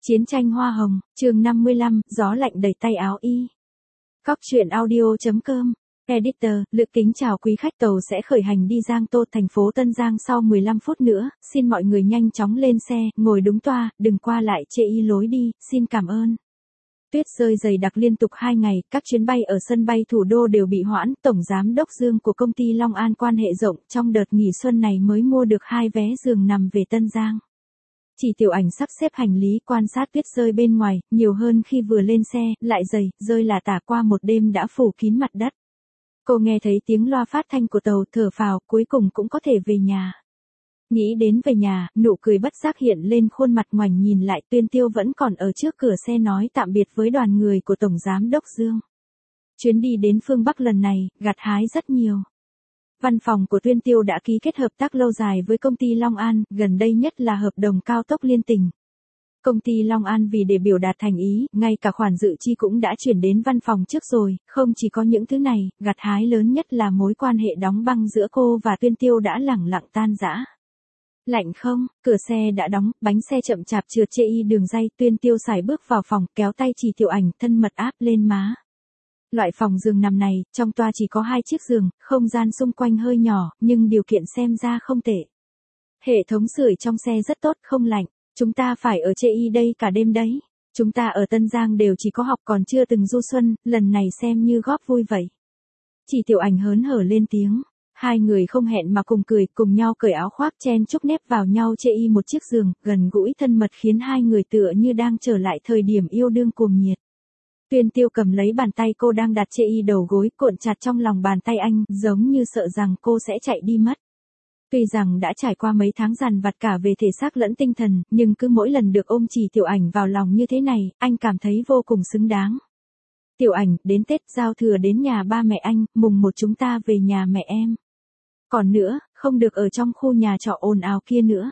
Chiến tranh hoa hồng, chương 55, gió lạnh đẩy tay áo y. Cóc truyện audio.com. Editor, Lự kính chào quý khách, tàu sẽ khởi hành đi Giang Tô, thành phố Tân Giang sau 15 phút nữa, xin mọi người nhanh chóng lên xe, ngồi đúng toa, đừng qua lại chê y lối đi, xin cảm ơn. Tuyết rơi dày đặc liên tục 2 ngày, các chuyến bay ở sân bay thủ đô đều bị hoãn. Tổng giám đốc Dương của công ty Long An quan hệ rộng, trong đợt nghỉ xuân này mới mua được 2 vé giường nằm về Tân Giang. Chỉ Tiểu Ảnh sắp xếp hành lý, quan sát tuyết rơi bên ngoài, nhiều hơn khi vừa lên xe, lại dày, rơi là tả, qua một đêm đã phủ kín mặt đất. Cô nghe thấy tiếng loa phát thanh của tàu, thở phào, cuối cùng cũng có thể về nhà. Nghĩ đến về nhà, nụ cười bất giác hiện lên khuôn mặt, ngoảnh nhìn lại, Tuyên Tiêu vẫn còn ở trước cửa xe nói tạm biệt với đoàn người của Tổng Giám đốc Dương. Chuyến đi đến phương Bắc lần này, gặt hái rất nhiều. Văn phòng của Tuyên Tiêu đã ký kết hợp tác lâu dài với công ty Long An, gần đây nhất là hợp đồng cao tốc liên tỉnh. Công ty Long An vì để biểu đạt thành ý, ngay cả khoản dự chi cũng đã chuyển đến văn phòng trước rồi, không chỉ có những thứ này, gặt hái lớn nhất là mối quan hệ đóng băng giữa cô và Tuyên Tiêu đã lẳng lặng tan rã. Lạnh không, cửa xe đã đóng, bánh xe chậm chạp trượt chê y đường ray, Tuyên Tiêu sải bước vào phòng, kéo tay Chỉ Tiểu Ảnh, thân mật áp lên má. Loại phòng giường nằm này, trong toa chỉ có 2 chiếc giường, không gian xung quanh hơi nhỏ, nhưng điều kiện xem ra không tệ. Hệ thống sưởi trong xe rất tốt, không lạnh. Chúng ta phải ở chê y đây cả đêm đấy. Chúng ta ở Tân Giang đều chỉ có học còn chưa từng du xuân, lần này xem như góp vui vậy. Chỉ Tiểu Ảnh hớn hở lên tiếng. Hai người không hẹn mà cùng cười, cùng nhau cởi áo khoác chen chúc nép vào nhau chê y một chiếc giường, gần gũi thân mật khiến hai người tựa như đang trở lại thời điểm yêu đương cuồng nhiệt. Tuyên Tiêu cầm lấy bàn tay cô đang đặt chê y đầu gối, cuộn chặt trong lòng bàn tay anh, giống như sợ rằng cô sẽ chạy đi mất. Tuy rằng đã trải qua mấy tháng dằn vặt cả về thể xác lẫn tinh thần, nhưng cứ mỗi lần được ôm Chỉ Tiểu Ảnh vào lòng như thế này, anh cảm thấy vô cùng xứng đáng. Tiểu Ảnh, đến Tết giao thừa đến nhà ba mẹ anh, mùng 1 chúng ta về nhà mẹ em. Còn nữa, không được ở trong khu nhà trọ ồn ào kia nữa.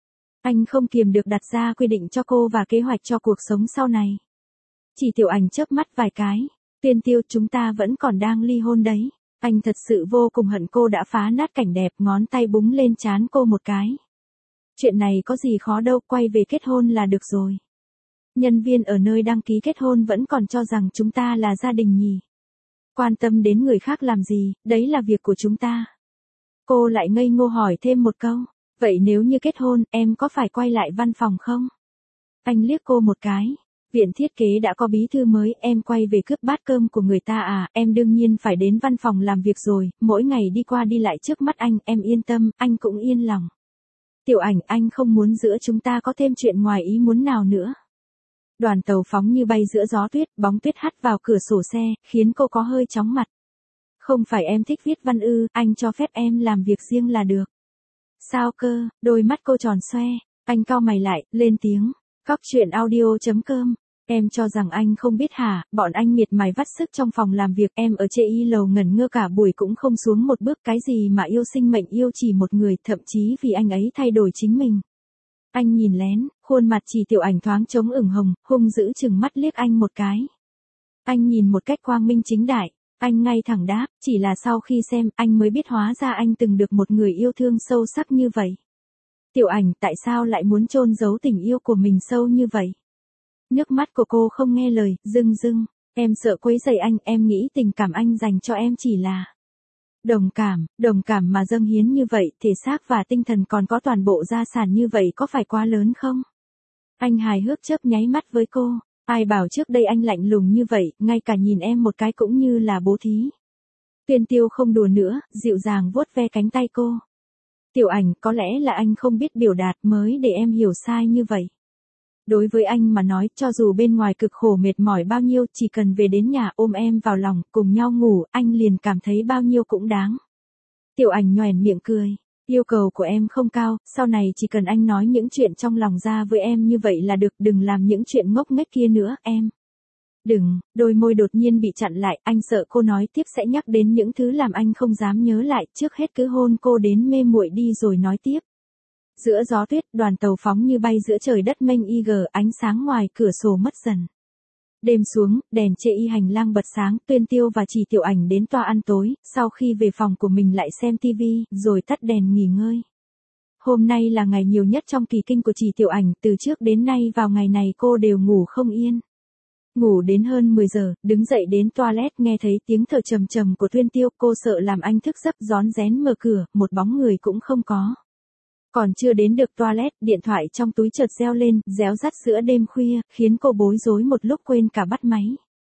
Anh không kiềm được đặt ra quy định cho cô và kế hoạch cho cuộc sống sau này. Chỉ Tiểu Ảnh chớp mắt vài cái. Tuyên Tiêu, chúng ta vẫn còn đang ly hôn đấy. Anh thật sự vô cùng hận cô đã phá nát cảnh đẹp, ngón tay búng lên trán cô một cái. Chuyện này có gì khó đâu, quay về kết hôn là được rồi. Nhân viên ở nơi đăng ký kết hôn vẫn còn cho rằng chúng ta là gia đình nhỉ. Quan tâm đến người khác làm gì, đấy là việc của chúng ta. Cô lại ngây ngô hỏi thêm một câu. Vậy nếu như kết hôn, em có phải quay lại văn phòng không? Anh liếc cô một cái. Viện thiết kế đã có bí thư mới, em quay về cướp bát cơm của người ta à, em đương nhiên phải đến văn phòng làm việc rồi, mỗi ngày đi qua đi lại trước mắt anh, em yên tâm, anh cũng yên lòng. Tiểu Ảnh, anh không muốn giữa chúng ta có thêm chuyện ngoài ý muốn nào nữa. Đoàn tàu phóng như bay giữa gió tuyết, bóng tuyết hắt vào cửa sổ xe, khiến cô có hơi chóng mặt. Không phải em thích viết văn ư, anh cho phép em làm việc riêng là được. Sao cơ, đôi mắt cô tròn xoe, anh cau mày lại, lên tiếng. Cóc truyện audio.com. Em cho rằng anh không biết hả, bọn anh miệt mài vắt sức trong phòng làm việc, em ở chê y lầu ngẩn ngơ cả buổi cũng không xuống một bước, cái gì mà yêu sinh mệnh yêu chỉ một người, thậm chí vì anh ấy thay đổi chính mình. Anh nhìn lén, khuôn mặt Chỉ Tiểu Ảnh thoáng trống ửng hồng, hung dữ chừng mắt liếc anh một cái. Anh nhìn một cách quang minh chính đại, anh ngay thẳng đáp, chỉ là sau khi xem, anh mới biết hóa ra anh từng được một người yêu thương sâu sắc như vậy. Tiểu Ảnh, tại sao lại muốn chôn giấu tình yêu của mình sâu như vậy? Nước mắt của cô không nghe lời, rưng rưng. Em sợ quấy rầy anh, em nghĩ tình cảm anh dành cho em chỉ là đồng cảm mà dâng hiến như vậy, thể xác và tinh thần còn có toàn bộ gia sản như vậy có phải quá lớn không? Anh hài hước chớp nháy mắt với cô. Ai bảo trước đây anh lạnh lùng như vậy, ngay cả nhìn em một cái cũng như là bố thí. Tuyên Tiêu không đùa nữa, dịu dàng vuốt ve cánh tay cô. Tiểu Ảnh, có lẽ là anh không biết biểu đạt mới để em hiểu sai như vậy. Đối với anh mà nói, cho dù bên ngoài cực khổ mệt mỏi bao nhiêu, chỉ cần về đến nhà ôm em vào lòng, cùng nhau ngủ, anh liền cảm thấy bao nhiêu cũng đáng. Tiểu Ảnh nhoẻn miệng cười. Yêu cầu của em không cao, sau này chỉ cần anh nói những chuyện trong lòng ra với em như vậy là được, đừng làm những chuyện ngốc nghếch kia nữa, em. Đừng, đôi môi đột nhiên bị chặn lại, anh sợ cô nói tiếp sẽ nhắc đến những thứ làm anh không dám nhớ lại, trước hết cứ hôn cô đến mê muội đi rồi nói tiếp. Giữa gió tuyết, đoàn tàu phóng như bay giữa trời đất mênh ig, ánh sáng ngoài cửa sổ mất dần. Đêm xuống, đèn chê y hành lang bật sáng, Tuyên Tiêu và Chỉ Tiểu Ảnh đến toa ăn tối, sau khi về phòng của mình lại xem tivi, rồi tắt đèn nghỉ ngơi. Hôm nay là ngày nhiều nhất trong kỳ kinh của Trì Tiểu Ảnh, từ trước đến nay vào ngày này cô đều ngủ không yên. Ngủ đến hơn 10 giờ, đứng dậy đến toilet nghe thấy tiếng thở trầm trầm của Tuyên Tiêu, cô sợ làm anh thức giấc rón rén mở cửa, một bóng người cũng không có. Còn chưa đến được toilet, điện thoại trong túi chợt reo lên, réo rắt giữa đêm khuya, khiến cô bối rối một lúc quên cả bắt máy.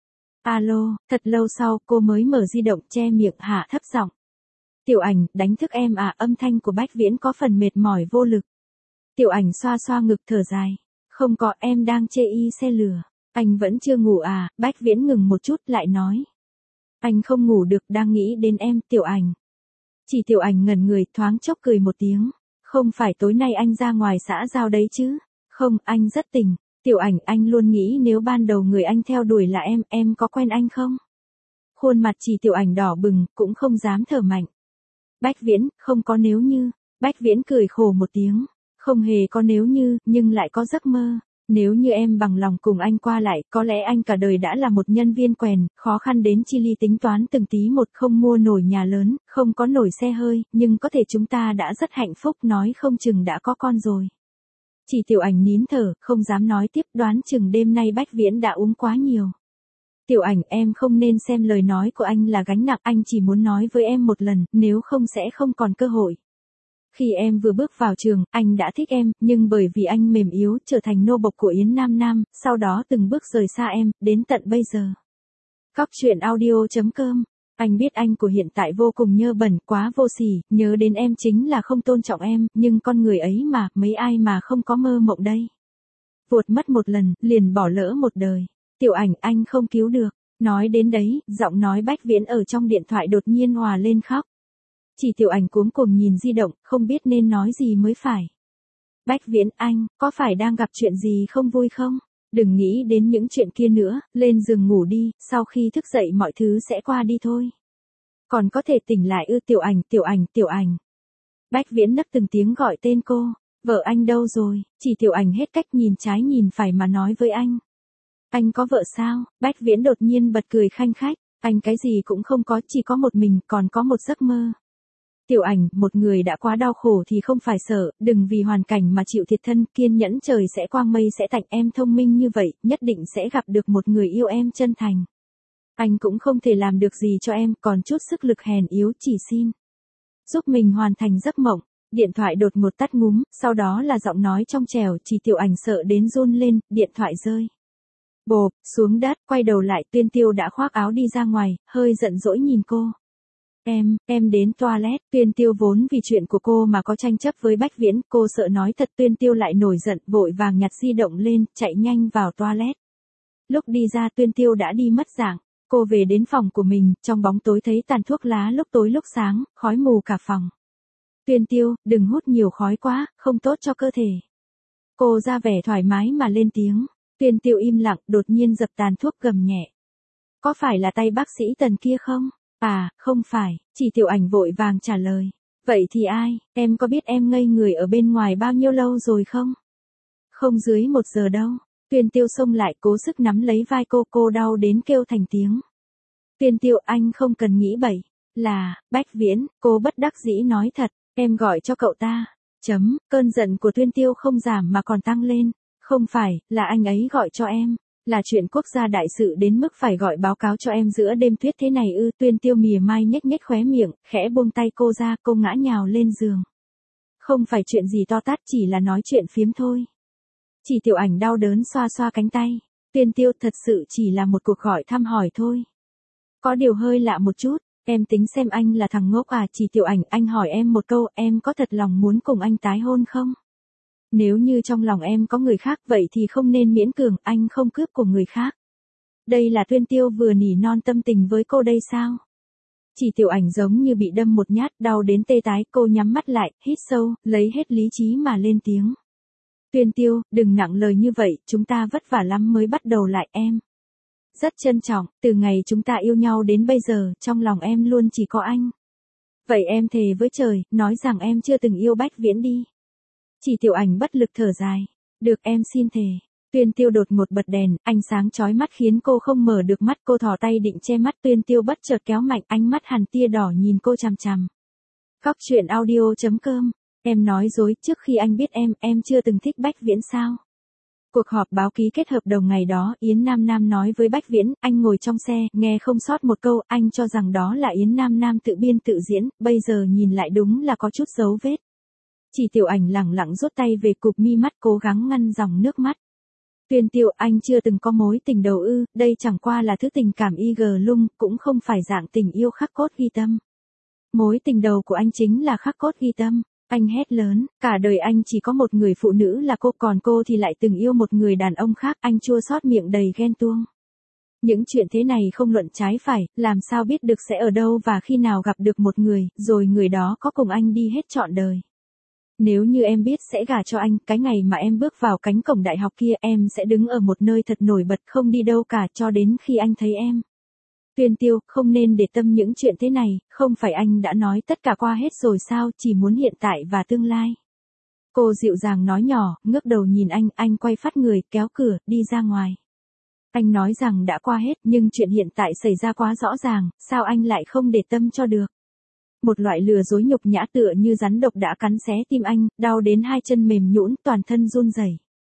Alo, thật lâu sau cô mới mở di động che miệng hạ thấp giọng. Tiểu Ảnh, đánh thức em à, âm thanh của Bách Viễn có phần mệt mỏi vô lực. Tiểu Ảnh xoa xoa ngực thở dài. Không có, em đang chê y xe lửa. Anh vẫn chưa ngủ à, Bách Viễn ngừng một chút lại nói. Anh không ngủ được, đang nghĩ đến em, Tiểu Ảnh. Chỉ Tiểu Ảnh ngẩn người, thoáng chốc cười một tiếng. Không phải tối nay anh ra ngoài xã giao đấy chứ? Không, anh rất tỉnh. Tiểu Ảnh, anh luôn nghĩ nếu ban đầu người anh theo đuổi là em có quen anh không? Khuôn mặt Chỉ Tiểu Ảnh đỏ bừng, cũng không dám thở mạnh. Bách Viễn, không có nếu như. Bách Viễn cười khổ một tiếng. Không hề có nếu như, nhưng lại có giấc mơ. Nếu như em bằng lòng cùng anh qua lại, có lẽ anh cả đời đã là một nhân viên quèn, khó khăn đến chi ly tính toán từng tí một, không mua nổi nhà lớn, không có nổi xe hơi, nhưng có thể chúng ta đã rất hạnh phúc, nói không chừng đã có con rồi. Chỉ Tiểu Ảnh nín thở, không dám nói tiếp, đoán chừng đêm nay Bách Viễn đã uống quá nhiều. Tiểu Ảnh, em không nên xem lời nói của anh là gánh nặng, anh chỉ muốn nói với em một lần, nếu không sẽ không còn cơ hội. Khi em vừa bước vào trường, anh đã thích em, nhưng bởi vì anh mềm yếu, trở thành nô bộc của Yến Nam Nam, sau đó từng bước rời xa em, đến tận bây giờ. Cóc truyện audio.com. Anh biết anh của hiện tại vô cùng nhơ bẩn, quá vô sỉ, nhớ đến em chính là không tôn trọng em, nhưng con người ấy mà, mấy ai mà không có mơ mộng đây. Vụt mất một lần, liền bỏ lỡ một đời. Tiểu Ảnh, anh không cứu được. Nói đến đấy, giọng nói Bách Viễn ở trong điện thoại đột nhiên òa lên khóc. Chỉ Tiểu Ảnh cuống cuồng nhìn di động, không biết nên nói gì mới phải. Bách Viễn, anh, có phải đang gặp chuyện gì không vui không? Đừng nghĩ đến những chuyện kia nữa, lên giường ngủ đi, sau khi thức dậy mọi thứ sẽ qua đi thôi. Còn có thể tỉnh lại ư? Tiểu Ảnh, Tiểu Ảnh, Tiểu Ảnh. Bách Viễn nấc từng tiếng gọi tên cô. Vợ anh đâu rồi? Chỉ Tiểu Ảnh hết cách nhìn trái nhìn phải mà nói với anh. Anh có vợ sao? Bách Viễn đột nhiên bật cười khanh khách. Anh cái gì cũng không có, chỉ có một mình, còn có một giấc mơ. Tiểu Ảnh, một người đã quá đau khổ thì không phải sợ, đừng vì hoàn cảnh mà chịu thiệt thân, kiên nhẫn trời sẽ quang mây sẽ tạnh, em thông minh như vậy, nhất định sẽ gặp được một người yêu em chân thành. Anh cũng không thể làm được gì cho em, còn chút sức lực hèn yếu, chỉ xin giúp mình hoàn thành giấc mộng. Điện thoại đột ngột tắt ngúm, sau đó là giọng nói trong trẻo, Chỉ Tiểu Ảnh sợ đến run lên, điện thoại rơi. Bộp, xuống đất, quay đầu lại, Tuyên Tiêu đã khoác áo đi ra ngoài, hơi giận dỗi nhìn cô. Em đến toilet. Tuyên Tiêu vốn vì chuyện của cô mà có tranh chấp với Bách Viễn, cô sợ nói thật Tuyên Tiêu lại nổi giận, vội vàng nhặt di động lên, chạy nhanh vào toilet. Lúc đi ra Tuyên Tiêu đã đi mất dạng, cô về đến phòng của mình, trong bóng tối thấy tàn thuốc lá lúc tối lúc sáng, khói mù cả phòng. Tuyên Tiêu, đừng hút nhiều khói quá, không tốt cho cơ thể. Cô ra vẻ thoải mái mà lên tiếng. Tuyên Tiêu im lặng, đột nhiên dập tàn thuốc gầm nhẹ. Có phải là tay bác sĩ Tần kia không? À, không phải, Chỉ Tiểu Ảnh vội vàng trả lời. Vậy thì ai, em có biết em ngây người ở bên ngoài bao nhiêu lâu rồi không? Không dưới 1 giờ đâu. Tuyên Tiêu xông lại cố sức nắm lấy vai cô đau đến kêu thành tiếng. Tuyên Tiêu, anh không cần nghĩ bậy. Là, Bách Viễn, cô bất đắc dĩ nói thật, em gọi cho cậu ta. Cơn giận của Tuyên Tiêu không giảm mà còn tăng lên. Không phải, là anh ấy gọi cho em. Là chuyện quốc gia đại sự đến mức phải gọi báo cáo cho em giữa đêm tuyết thế này ư? Tuyên Tiêu mỉa mai nhếch nhếch khóe miệng, khẽ buông tay cô ra, cô ngã nhào lên giường. Không phải chuyện gì to tát, chỉ là nói chuyện phiếm thôi. Chỉ Tiểu Ảnh đau đớn xoa xoa cánh tay. Tuyên Tiêu, thật sự chỉ là một cuộc gọi thăm hỏi thôi. Có điều hơi lạ một chút, em tính xem anh là thằng ngốc à? Chỉ Tiểu Ảnh, anh hỏi em một câu, em có thật lòng muốn cùng anh tái hôn không? Nếu như trong lòng em có người khác vậy thì không nên miễn cường, anh không cướp của người khác. Đây là Tuyên Tiêu vừa nỉ non tâm tình với cô đây sao? Chỉ Tiểu Ảnh giống như bị đâm một nhát, đau đến tê tái, cô nhắm mắt lại, hít sâu, lấy hết lý trí mà lên tiếng. Tuyên Tiêu, đừng nặng lời như vậy, chúng ta vất vả lắm mới bắt đầu lại em. Rất trân trọng, từ ngày chúng ta yêu nhau đến bây giờ, trong lòng em luôn chỉ có anh. Vậy em thề với trời, nói rằng em chưa từng yêu Bách Viễn đi. Chỉ Tiểu Ảnh bất lực thở dài. Được, em xin thề. Tuyên Tiêu đột ngột bật đèn, ánh sáng chói mắt khiến cô không mở được mắt, cô thò tay định che mắt, Tuyên Tiêu bất chợt kéo mạnh, ánh mắt hằn tia đỏ nhìn cô chằm chằm. Cóc truyện audio.com Em nói dối, trước khi anh biết em chưa từng thích Bách Viễn sao? Cuộc họp báo ký kết hợp đồng ngày đó, Yến Nam Nam nói với Bách Viễn, anh ngồi trong xe, nghe không sót một câu, anh cho rằng đó là Yến Nam Nam tự biên tự diễn, bây giờ nhìn lại đúng là có chút dấu vết. Chỉ Tiểu Ảnh lẳng lặng rút tay về cụp mi mắt cố gắng ngăn dòng nước mắt. Tuyên Tiêu, anh chưa từng có mối tình đầu ư, đây chẳng qua là thứ tình cảm y gờ lung, cũng không phải dạng tình yêu khắc cốt ghi tâm. Mối tình đầu của anh chính là khắc cốt ghi tâm. Anh hét lớn, cả đời anh chỉ có một người phụ nữ là cô, còn cô thì lại từng yêu một người đàn ông khác, anh chua xót miệng đầy ghen tuông. Những chuyện thế này không luận trái phải, làm sao biết được sẽ ở đâu và khi nào gặp được một người, rồi người đó có cùng anh đi hết trọn đời. Nếu như em biết sẽ gả cho anh, cái ngày mà em bước vào cánh cổng đại học kia, em sẽ đứng ở một nơi thật nổi bật không đi đâu cả cho đến khi anh thấy em. Tuyên Tiêu, không nên để tâm những chuyện thế này, không phải anh đã nói tất cả qua hết rồi sao, chỉ muốn hiện tại và tương lai. Cô dịu dàng nói nhỏ, ngước đầu nhìn anh quay phát người, kéo cửa, đi ra ngoài. Anh nói rằng đã qua hết, nhưng chuyện hiện tại xảy ra quá rõ ràng, sao anh lại không để tâm cho được. Một loại lừa dối nhục nhã tựa như rắn độc đã cắn xé tim anh, đau đến hai chân mềm nhũn, toàn thân run rẩy.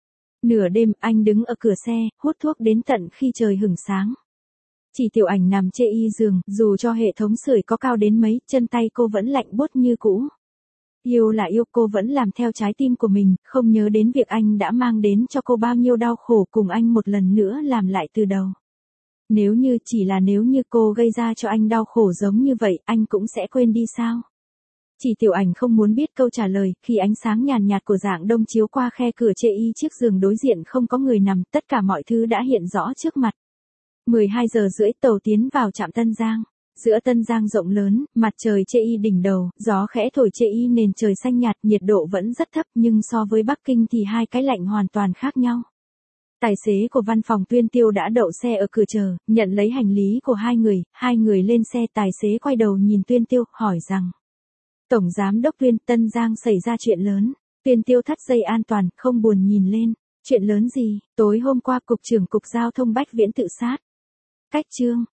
Nửa đêm, anh đứng ở cửa xe, hút thuốc đến tận khi trời hửng sáng. Chỉ Tiểu Ảnh nằm chê y giường, dù cho hệ thống sưởi có cao đến mấy, chân tay cô vẫn lạnh buốt như cũ. Yêu là yêu, cô vẫn làm theo trái tim của mình, không nhớ đến việc anh đã mang đến cho cô bao nhiêu đau khổ, cùng anh một lần nữa làm lại từ đầu. Nếu như, chỉ là nếu như cô gây ra cho anh đau khổ giống như vậy, anh cũng sẽ quên đi sao? Chỉ Tiểu Ảnh không muốn biết câu trả lời, khi ánh sáng nhàn nhạt của rạng đông chiếu qua khe cửa chê y chiếc giường đối diện không có người nằm, tất cả mọi thứ đã hiện rõ trước mặt. 12 giờ rưỡi tàu tiến vào trạm Tân Giang. Giữa Tân Giang rộng lớn, mặt trời chê y đỉnh đầu, gió khẽ thổi chê y nền trời xanh nhạt, nhiệt độ vẫn rất thấp nhưng so với Bắc Kinh thì hai cái lạnh hoàn toàn khác nhau. Tài xế của văn phòng Tuyên Tiêu đã đậu xe ở cửa chờ, nhận lấy hành lý của hai người lên xe, tài xế quay đầu nhìn Tuyên Tiêu, hỏi rằng. Tổng Giám đốc Tuyên, Tân Giang xảy ra chuyện lớn. Tuyên Tiêu thắt dây an toàn, không buồn nhìn lên. Chuyện lớn gì? Tối hôm qua Cục trưởng Cục Giao thông Bách Viễn tự sát. Cách chương.